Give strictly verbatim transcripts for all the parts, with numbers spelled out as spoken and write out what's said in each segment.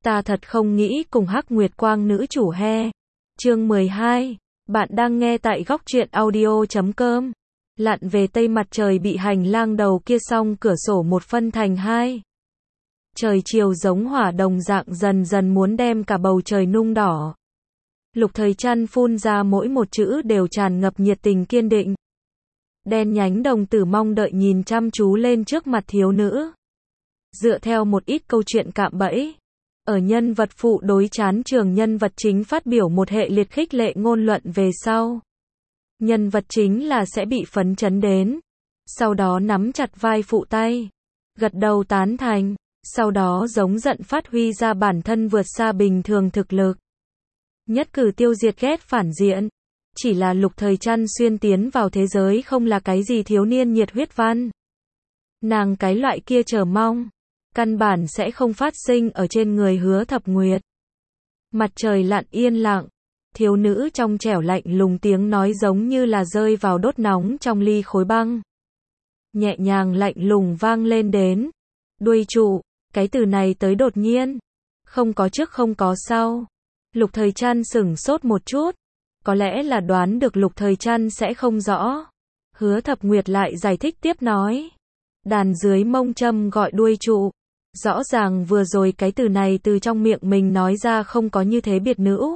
Ta thật không nghĩ cùng Hắc Nguyệt Quang nữ chủ he. Chương mười hai. Bạn đang nghe tại góc truyện audio chấm com. Lặn về tây mặt trời bị hành lang đầu kia song cửa sổ một phân thành hai. Trời chiều giống hỏa đồng dạng dần dần muốn đem cả bầu trời nung đỏ. Lục Thời Trăn phun ra mỗi một chữ đều tràn ngập nhiệt tình kiên định. Đen nhánh đồng tử mong đợi nhìn chăm chú lên trước mặt thiếu nữ. Dựa theo một ít câu chuyện cạm bẫy, ở nhân vật phụ đối chán trường nhân vật chính phát biểu một hệ liệt khích lệ ngôn luận về sau. Nhân vật chính là sẽ bị phấn chấn đến. Sau đó nắm chặt vai phụ tay. Gật đầu tán thành. Sau đó giống giận phát huy ra bản thân vượt xa bình thường thực lực. Nhất cử tiêu diệt ghét phản diện. Chỉ là Lục Thời Trăn xuyên tiến vào thế giới không là cái gì thiếu niên nhiệt huyết văn. Nàng cái loại kia chờ mong. Căn bản sẽ không phát sinh ở trên người Hứa Thập Nguyệt. Mặt trời lặn yên lặng. Thiếu nữ trong trẻo lạnh lùng tiếng nói giống như là rơi vào đốt nóng trong ly khối băng. Nhẹ nhàng lạnh lùng vang lên đến. Đuôi trụ, cái từ này tới đột nhiên. Không có trước không có sau. Lục Thời Trăn sửng sốt một chút. Có lẽ là đoán được Lục Thời Trăn sẽ không rõ. Hứa Thập Nguyệt lại giải thích tiếp nói. Đàn dưới mông châm gọi đuôi trụ. Rõ ràng vừa rồi cái từ này từ trong miệng mình nói ra không có như thế biệt nữ.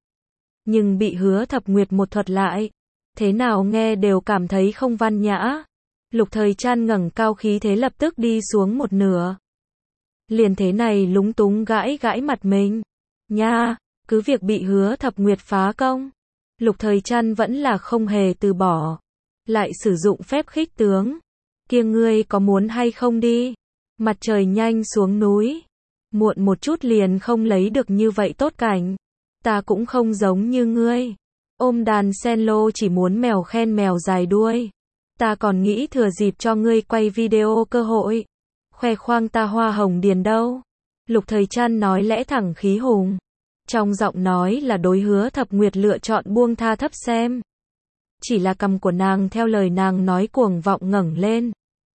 Nhưng bị Hứa Thập Nguyệt một thuật lại. Thế nào nghe đều cảm thấy không văn nhã. Lục Thời Trăn ngẩng cao khí thế lập tức đi xuống một nửa. Liền thế này lúng túng gãi gãi mặt mình. Nha, cứ việc bị Hứa Thập Nguyệt phá công. Lục Thời Trăn vẫn là không hề từ bỏ. Lại sử dụng phép khích tướng. Kia ngươi có muốn hay không đi? Mặt trời nhanh xuống núi. Muộn một chút liền không lấy được như vậy tốt cảnh. Ta cũng không giống như ngươi. Ôm đàn sen lô chỉ muốn mèo khen mèo dài đuôi. Ta còn nghĩ thừa dịp cho ngươi quay video cơ hội. Khoe khoang ta hoa hồng điền đâu. Lục Thời Trăn nói lẽ thẳng khí hùng. Trong giọng nói là đối Hứa Thập Nguyệt lựa chọn buông tha thấp xem. Chỉ là cằm của nàng theo lời nàng nói cuồng vọng ngẩng lên.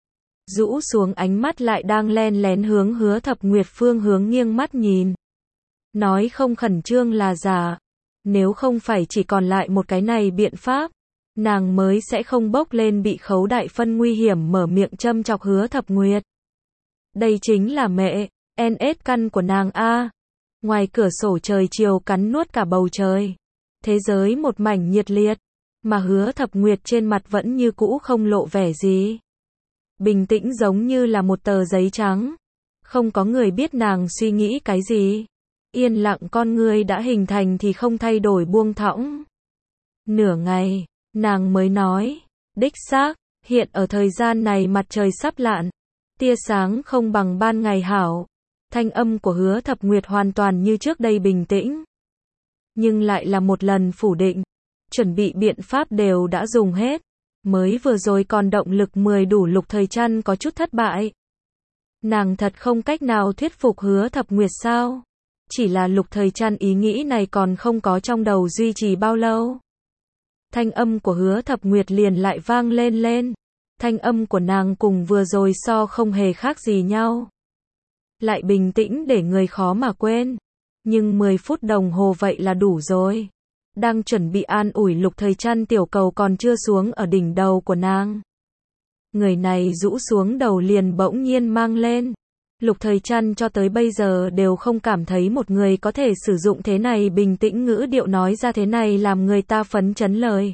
Rũ xuống ánh mắt lại đang len lén hướng Hứa Thập Nguyệt phương hướng nghiêng mắt nhìn. Nói không khẩn trương là giả. Nếu không phải chỉ còn lại một cái này biện pháp, nàng mới sẽ không bốc lên bị khấu đại phân nguy hiểm mở miệng châm chọc Hứa Thập Nguyệt. Đây chính là mẹ, en ét căn của nàng a. Ngoài cửa sổ trời chiều cắn nuốt cả bầu trời. Thế giới một mảnh nhiệt liệt, mà Hứa Thập Nguyệt trên mặt vẫn như cũ không lộ vẻ gì. Bình tĩnh giống như là một tờ giấy trắng. Không có người biết nàng suy nghĩ cái gì. Yên lặng con người đã hình thành thì không thay đổi buông thõng. Nửa ngày, nàng mới nói. Đích xác, hiện ở thời gian này mặt trời sắp lặn. Tia sáng không bằng ban ngày hảo. Thanh âm của Hứa Thập Nguyệt hoàn toàn như trước đây bình tĩnh. Nhưng lại là một lần phủ định. Chuẩn bị biện pháp đều đã dùng hết. Mới vừa rồi còn động lực mười đủ. Lục Thời Trăn có chút thất bại. Nàng thật không cách nào thuyết phục Hứa Thập Nguyệt sao? Chỉ là Lục Thời Trăn ý nghĩ này còn không có trong đầu duy trì bao lâu. Thanh âm của Hứa Thập Nguyệt liền lại vang lên lên. Thanh âm của nàng cùng vừa rồi so không hề khác gì nhau. Lại bình tĩnh để người khó mà quên. Nhưng mười phút đồng hồ vậy là đủ rồi. Đang chuẩn bị an ủi Lục Thời Trăn tiểu cầu còn chưa xuống ở đỉnh đầu của nàng. Người này rũ xuống đầu liền bỗng nhiên mang lên. Lục Thời Trăn cho tới bây giờ đều không cảm thấy một người có thể sử dụng thế này bình tĩnh ngữ điệu nói ra thế này làm người ta phấn chấn lời.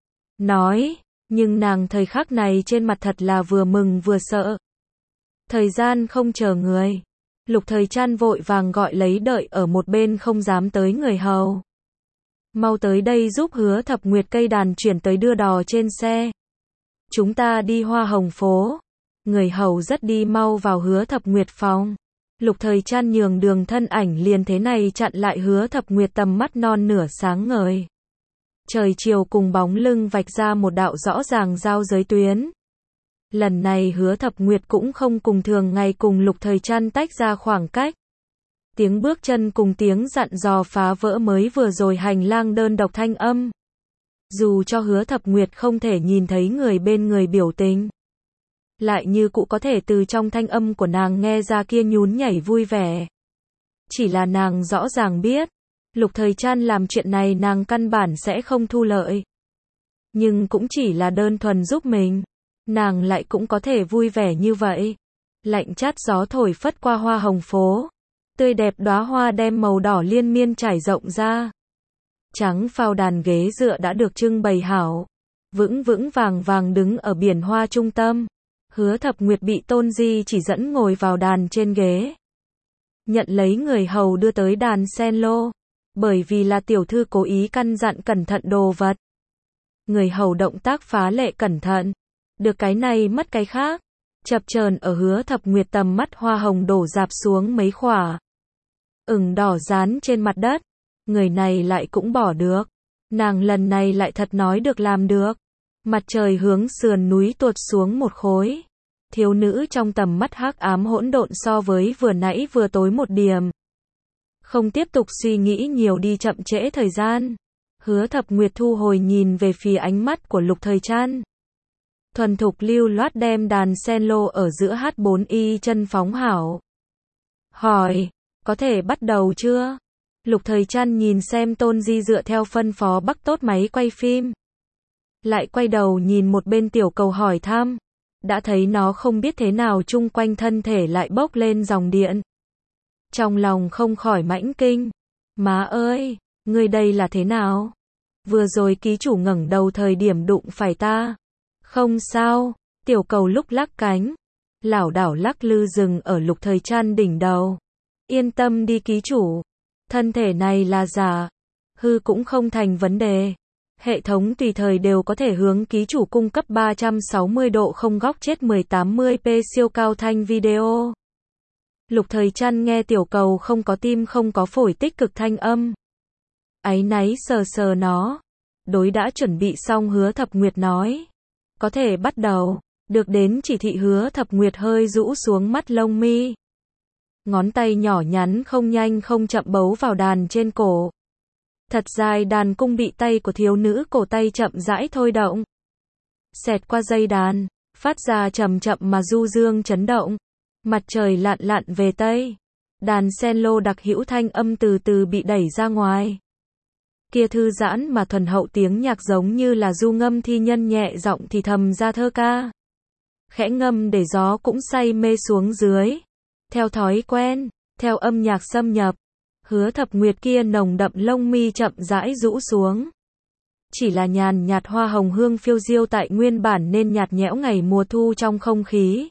Nói, nhưng nàng thời khắc này trên mặt thật là vừa mừng vừa sợ. Thời gian không chờ người. Lục Thời Trăn vội vàng gọi lấy đợi ở một bên không dám tới người hầu. Mau tới đây giúp Hứa Thập Nguyệt cây đàn chuyển tới đưa đò trên xe. Chúng ta đi Hoa Hồng phố. Người hầu rất đi mau vào Hứa Thập Nguyệt phòng. Lục Thời Trăn nhường đường thân ảnh liền thế này chặn lại Hứa Thập Nguyệt tầm mắt non nửa sáng ngời. Trời chiều cùng bóng lưng vạch ra một đạo rõ ràng giao giới tuyến. Lần này Hứa Thập Nguyệt cũng không cùng thường ngày cùng Lục Thời Trăn tách ra khoảng cách. Tiếng bước chân cùng tiếng dặn dò phá vỡ mới vừa rồi hành lang đơn độc thanh âm. Dù cho Hứa Thập Nguyệt không thể nhìn thấy người bên người biểu tình. Lại như cụ có thể từ trong thanh âm của nàng nghe ra kia nhún nhảy vui vẻ. Chỉ là nàng rõ ràng biết, Lục Thời Trăn làm chuyện này nàng căn bản sẽ không thu lợi. Nhưng cũng chỉ là đơn thuần giúp mình, nàng lại cũng có thể vui vẻ như vậy. Lạnh chát gió thổi phất qua hoa hồng phố, tươi đẹp đóa hoa đem màu đỏ liên miên trải rộng ra. Trắng phao đàn ghế dựa đã được trưng bày hảo, vững vững vàng vàng đứng ở biển hoa trung tâm. Hứa Thập Nguyệt bị Tôn Di chỉ dẫn ngồi vào đàn trên ghế, nhận lấy người hầu đưa tới đàn sen lô, bởi vì là tiểu thư cố ý căn dặn cẩn thận đồ vật. Người hầu động tác phá lệ cẩn thận, được cái này mất cái khác, chập chờn ở Hứa Thập Nguyệt tầm mắt hoa hồng đổ rạp xuống mấy khỏa, ửng đỏ dán trên mặt đất. Người này lại cũng bỏ được, nàng lần này lại thật nói được làm được. Mặt trời hướng sườn núi tuột xuống một khối, thiếu nữ trong tầm mắt hắc ám hỗn độn so với vừa nãy vừa tối một điểm. Không tiếp tục suy nghĩ nhiều đi chậm trễ thời gian, Hứa Thập Nguyệt thu hồi nhìn về phía ánh mắt của Lục Thời Trăn. Thuần thục lưu loát đem đàn sen lô ở giữa hát bốn y chân phóng hảo. Hỏi, có thể bắt đầu chưa? Lục Thời Trăn nhìn xem Tôn Di dựa theo phân phó bắt tốt máy quay phim. Lại quay đầu nhìn một bên tiểu cầu hỏi thăm. Đã thấy nó không biết thế nào chung quanh thân thể lại bốc lên dòng điện. Trong lòng không khỏi mãnh kinh. Má ơi, ngươi đây là thế nào? Vừa rồi ký chủ ngẩng đầu thời điểm đụng phải ta. Không sao, tiểu cầu lúc lắc cánh, lảo đảo lắc lư dừng ở Lục Thời Trăn đỉnh đầu. Yên tâm đi ký chủ. Thân thể này là giả, hư cũng không thành vấn đề. Hệ thống tùy thời đều có thể hướng ký chủ cung cấp ba trăm sáu mươi độ không góc chết mười tám mươi p siêu cao thanh video. Lục Thời Trăn nghe tiểu cầu không có tim không có phổi tích cực thanh âm. Áy náy sờ sờ nó. Đối đã chuẩn bị xong Hứa Thập Nguyệt nói. Có thể bắt đầu. Được đến chỉ thị Hứa Thập Nguyệt hơi rũ xuống mắt lông mi. Ngón tay nhỏ nhắn không nhanh không chậm bấu vào đàn trên cổ. Thật dài đàn cung bị tay của thiếu nữ cổ tay chậm rãi thôi động. Xẹt qua dây đàn, phát ra chậm chậm mà du dương chấn động. Mặt trời lặn lặn về tây. Đàn sen lô đặc hữu thanh âm từ từ bị đẩy ra ngoài. Kia thư giãn mà thuần hậu tiếng nhạc giống như là du ngâm thi nhân nhẹ giọng thì thầm ra thơ ca. Khẽ ngâm để gió cũng say mê xuống dưới. Theo thói quen, theo âm nhạc xâm nhập, Hứa Thập Nguyệt kia nồng đậm lông mi chậm rãi rũ xuống. Chỉ là nhàn nhạt hoa hồng hương phiêu diêu tại nguyên bản nên nhạt nhẽo ngày mùa thu trong không khí.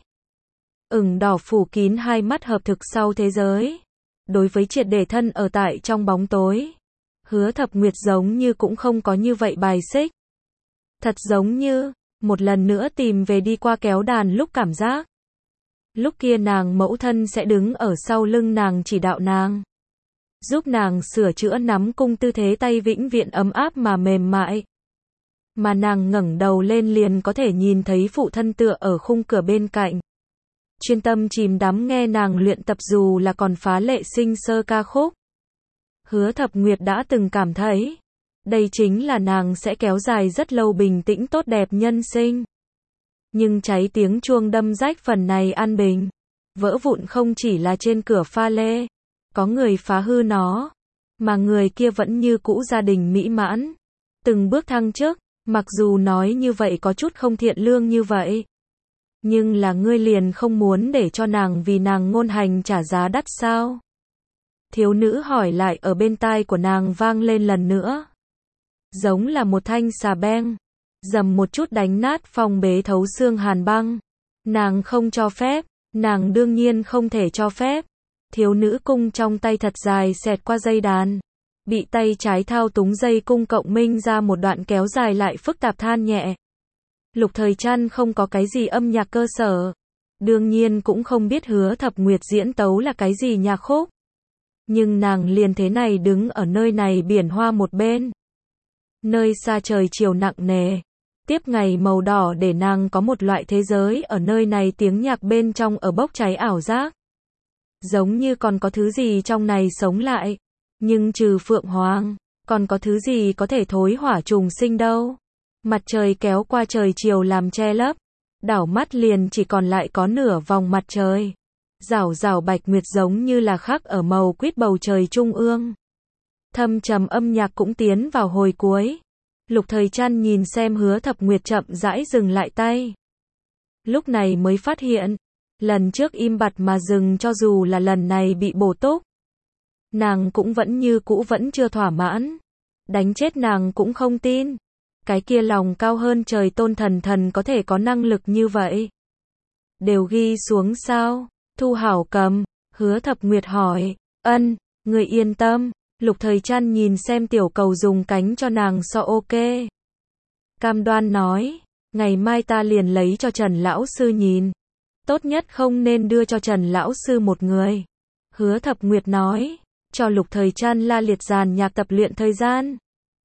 Ửng đỏ phủ kín hai mắt hợp thực sau thế giới. Đối với triệt để thân ở tại trong bóng tối, Hứa Thập Nguyệt giống như cũng không có như vậy bài xích. Thật giống như, một lần nữa tìm về đi qua kéo đàn lúc cảm giác. Lúc kia nàng mẫu thân sẽ đứng ở sau lưng nàng chỉ đạo nàng. Giúp nàng sửa chữa nắm cung tư thế tay vĩnh viễn ấm áp mà mềm mại. Mà nàng ngẩng đầu lên liền có thể nhìn thấy phụ thân tựa ở khung cửa bên cạnh. Chuyên tâm chìm đắm nghe nàng luyện tập dù là còn phá lệ sinh sơ ca khúc. Hứa Thập Nguyệt đã từng cảm thấy, đây chính là nàng sẽ kéo dài rất lâu bình tĩnh tốt đẹp nhân sinh. Nhưng cháy tiếng chuông đâm rách phần này an bình. Vỡ vụn không chỉ là trên cửa pha lê. Có người phá hư nó. Mà người kia vẫn như cũ gia đình mỹ mãn. Từng bước thăng chức. Mặc dù nói như vậy có chút không thiện lương như vậy. Nhưng là ngươi liền không muốn để cho nàng vì nàng ngôn hành trả giá đắt sao? Thiếu nữ hỏi lại ở bên tai của nàng vang lên lần nữa. Giống là một thanh xà beng. Dầm một chút đánh nát phong bế thấu xương hàn băng. Nàng không cho phép, nàng đương nhiên không thể cho phép. Thiếu nữ cung trong tay thật dài xẹt qua dây đàn. Bị tay trái thao túng dây cung cộng minh ra một đoạn kéo dài lại phức tạp than nhẹ. Lục Thời Trăn không có cái gì âm nhạc cơ sở. Đương nhiên cũng không biết Hứa Thập Nguyệt diễn tấu là cái gì nhạc khúc. Nhưng nàng liền thế này đứng ở nơi này biển hoa một bên. Nơi xa trời chiều nặng nề. Tiếp ngày màu đỏ để nàng có một loại thế giới ở nơi này tiếng nhạc bên trong ở bốc cháy ảo giác. Giống như còn có thứ gì trong này sống lại. Nhưng trừ phượng hoàng, còn có thứ gì có thể thối hỏa trùng sinh đâu. Mặt trời kéo qua trời chiều làm che lấp. Đảo mắt liền chỉ còn lại có nửa vòng mặt trời. Rảo rảo bạch nguyệt giống như là khắc ở màu quýt bầu trời trung ương. Thâm trầm âm nhạc cũng tiến vào hồi cuối. Lục Thời Trăn nhìn xem Hứa Thập Nguyệt chậm rãi dừng lại tay. Lúc này mới phát hiện, lần trước im bặt mà dừng cho dù là lần này bị bổ túc. Nàng cũng vẫn như cũ vẫn chưa thỏa mãn. Đánh chết nàng cũng không tin. Cái kia lòng cao hơn trời Tôn Thần Thần có thể có năng lực như vậy. Đều ghi xuống sao? Thu Hảo cầm, Hứa Thập Nguyệt hỏi, ân, người yên tâm. Lục Thời Trăn nhìn xem tiểu cầu dùng cánh cho nàng so ok. Cam đoan nói, ngày mai ta liền lấy cho Trần Lão Sư nhìn. Tốt nhất không nên đưa cho Trần Lão Sư một người. Hứa Thập Nguyệt nói, cho Lục Thời Trăn la liệt dàn nhạc tập luyện thời gian.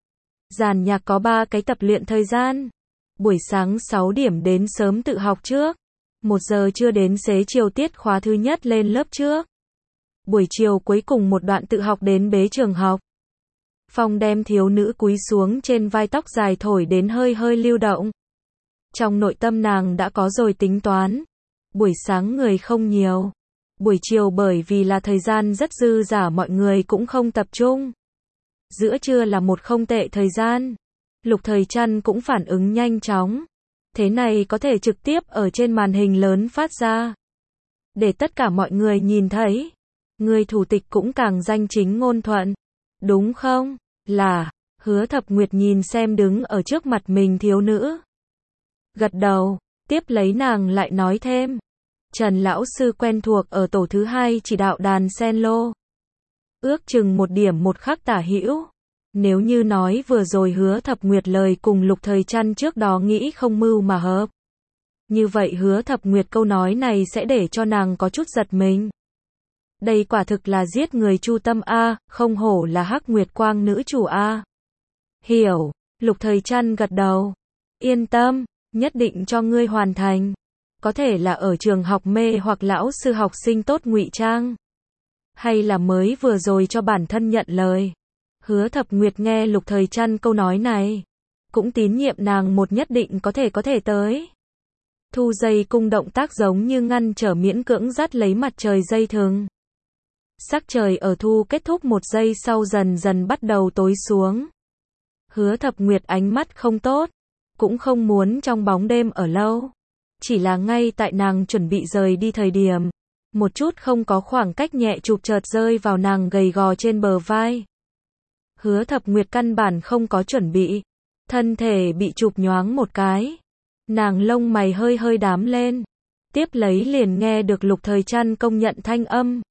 Dàn nhạc có ba cái tập luyện thời gian. Buổi sáng sáu điểm đến sớm tự học trước. một giờ trưa đến xế chiều tiết khóa thứ nhất lên lớp trước. Buổi chiều cuối cùng một đoạn tự học đến bế trường học. Phong đem thiếu nữ cúi xuống trên vai, tóc dài thổi đến hơi hơi lưu động. Trong nội tâm nàng đã có rồi tính toán. Buổi sáng người không nhiều. Buổi chiều bởi vì là thời gian rất dư dả mọi người cũng không tập trung. Giữa trưa là một không tệ thời gian. Lục Thời Trăn cũng phản ứng nhanh chóng. Thế này có thể trực tiếp ở trên màn hình lớn phát ra. Để tất cả mọi người nhìn thấy. Người thủ tịch cũng càng danh chính ngôn thuận. Đúng không? Là. Hứa Thập Nguyệt nhìn xem đứng ở trước mặt mình thiếu nữ. Gật đầu. Tiếp lấy nàng lại nói thêm. Trần Lão Sư quen thuộc ở tổ thứ hai chỉ đạo đàn sen lô. Ước chừng một điểm một khắc tả hữu. Nếu như nói vừa rồi Hứa Thập Nguyệt lời cùng Lục Thời Trăn trước đó nghĩ không mưu mà hợp. Như vậy Hứa Thập Nguyệt câu nói này sẽ để cho nàng có chút giật mình. Đây quả thực là giết người chu tâm a, không hổ là Hắc Nguyệt Quang nữ chủ a. Hiểu, Lục Thời Trăn gật đầu. Yên tâm, nhất định cho ngươi hoàn thành. Có thể là ở trường học mê hoặc lão sư học sinh tốt ngụy trang. Hay là mới vừa rồi cho bản thân nhận lời. Hứa Thập Nguyệt nghe Lục Thời Trăn câu nói này. Cũng tín nhiệm nàng một nhất định có thể có thể tới. Thu dây cung động tác giống như ngăn trở miễn cưỡng dắt lấy mặt trời dây thừng. Sắc trời ở thu kết thúc một giây sau dần dần bắt đầu tối xuống. Hứa Thập Nguyệt ánh mắt không tốt. Cũng không muốn trong bóng đêm ở lâu. Chỉ là ngay tại nàng chuẩn bị rời đi thời điểm. Một chút không có khoảng cách nhẹ chụp chợt rơi vào nàng gầy gò trên bờ vai. Hứa Thập Nguyệt căn bản không có chuẩn bị. Thân thể bị chụp nhoáng một cái. Nàng lông mày hơi hơi đám lên. Tiếp lấy liền nghe được Lục Thời Trăn công nhận thanh âm.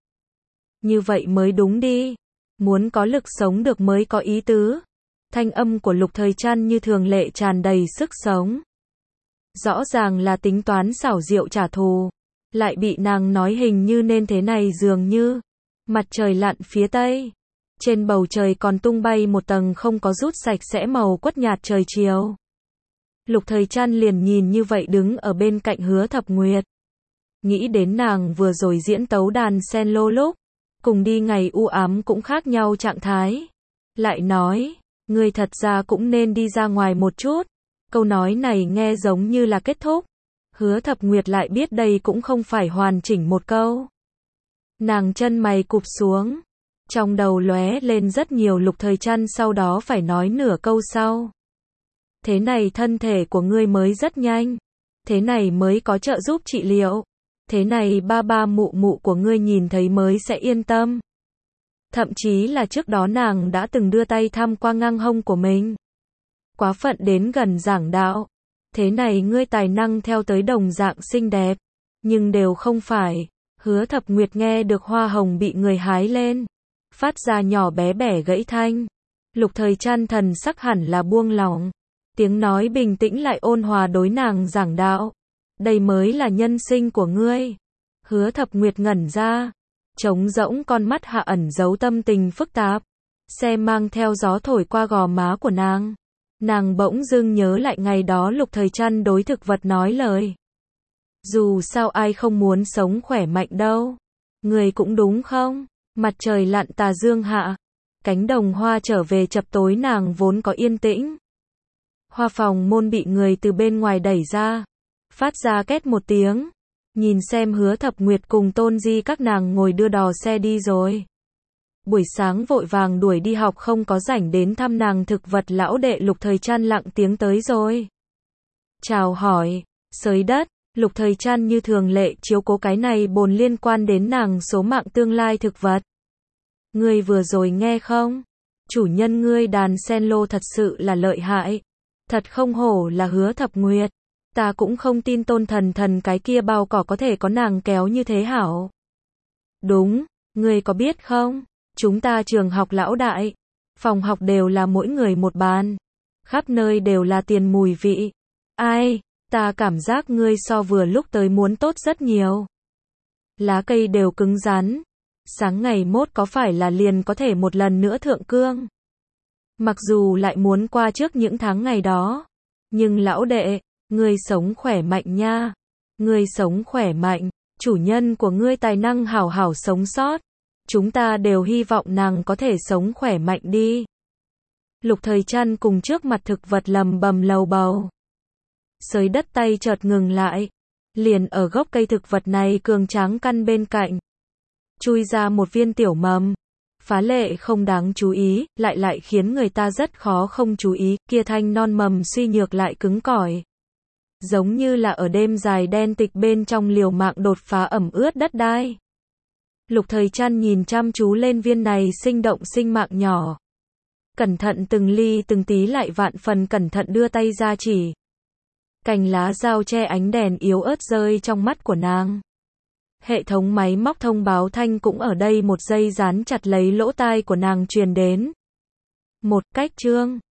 Như vậy mới đúng đi. Muốn có lực sống được mới có ý tứ. Thanh âm của Lục Thời Trăn như thường lệ tràn đầy sức sống. Rõ ràng là tính toán xảo diệu trả thù. Lại bị nàng nói hình như nên thế này dường như. Mặt trời lặn phía tây. Trên bầu trời còn tung bay một tầng không có rút sạch sẽ màu quất nhạt trời chiều. Lục Thời Trăn liền nhìn như vậy đứng ở bên cạnh Hứa Thập Nguyệt. Nghĩ đến nàng vừa rồi diễn tấu đàn sen lô lúc. Cùng đi ngày u ám cũng khác nhau trạng thái. Lại nói, ngươi thật ra cũng nên đi ra ngoài một chút. Câu nói này nghe giống như là kết thúc. Hứa Thập Nguyệt lại biết đây cũng không phải hoàn chỉnh một câu. Nàng chân mày cụp xuống. Trong đầu lóe lên rất nhiều Lục Thời Trăn sau đó phải nói nửa câu sau. Thế này thân thể của ngươi mới rất nhanh. Thế này mới có trợ giúp trị liệu. Thế này ba ba mụ mụ của ngươi nhìn thấy mới sẽ yên tâm. Thậm chí là trước đó nàng đã từng đưa tay thăm qua ngang hông của mình. Quá phận đến gần giảng đạo. Thế này ngươi tài năng theo tới đồng dạng xinh đẹp. Nhưng đều không phải. Hứa Thập Nguyệt nghe được hoa hồng bị người hái lên. Phát ra nhỏ bé bẻ gãy thanh. Lục Thời Trăn thần sắc hẳn là buông lỏng. Tiếng nói bình tĩnh lại ôn hòa đối nàng giảng đạo. Đây mới là nhân sinh của ngươi. Hứa Thập Nguyệt ngẩn ra. Trống rỗng con mắt hạ ẩn giấu tâm tình phức tạp. Xe mang theo gió thổi qua gò má của nàng. Nàng bỗng dưng nhớ lại ngày đó Lục Thời Trăn đối thực vật nói lời. Dù sao ai không muốn sống khỏe mạnh đâu. Người cũng đúng không? Mặt trời lặn tà dương hạ. Cánh đồng hoa trở về chập tối nàng vốn có yên tĩnh. Hoa phòng môn bị người từ bên ngoài đẩy ra. Phát ra két một tiếng. Nhìn xem Hứa Thập Nguyệt cùng Tôn Di các nàng ngồi đưa đò xe đi rồi. Buổi sáng vội vàng đuổi đi học không có rảnh đến thăm nàng thực vật lão đệ Lục Thời Trăn lặng tiếng tới rồi. Chào hỏi, Sới Đất, Lục Thời Trăn như thường lệ chiếu cố cái này bồn liên quan đến nàng số mạng tương lai thực vật. Ngươi vừa rồi nghe không? Chủ nhân ngươi đàn sen lô thật sự là lợi hại. Thật không hổ là Hứa Thập Nguyệt. Ta cũng không tin Tôn Thần Thần cái kia bao cỏ có thể có nàng kéo như thế hảo. Đúng, ngươi có biết không? Chúng ta trường học lão đại. Phòng học đều là mỗi người một bàn. Khắp nơi đều là tiền mùi vị. Ai, ta cảm giác ngươi so vừa lúc tới muốn tốt rất nhiều. Lá cây đều cứng rắn. Sáng ngày mốt có phải là liền có thể một lần nữa thượng cương. Mặc dù lại muốn qua trước những tháng ngày đó. Nhưng lão đệ, ngươi sống khỏe mạnh nha. Ngươi sống khỏe mạnh. Chủ nhân của ngươi tài năng hảo hảo sống sót. Chúng ta đều hy vọng nàng có thể sống khỏe mạnh đi. Lục Thời Trăn cùng trước mặt thực vật lầm bầm lầu bầu. Sới Đất tay chợt ngừng lại. Liền ở gốc cây thực vật này cường tráng căn bên cạnh. Chui ra một viên tiểu mầm. Phá lệ không đáng chú ý, lại lại khiến người ta rất khó không chú ý, kia thanh non mầm suy nhược lại cứng cỏi. Giống như là ở đêm dài đen tịch bên trong liều mạng đột phá ẩm ướt đất đai. Lục Thời Trăn nhìn chăm chú lên viên này sinh động sinh mạng nhỏ. Cẩn thận từng ly từng tí lại vạn phần cẩn thận đưa tay ra chỉ. Cành lá dao che ánh đèn yếu ớt rơi trong mắt của nàng. Hệ thống máy móc thông báo thanh cũng ở đây một giây dán chặt lấy lỗ tai của nàng truyền đến. Một cách chương.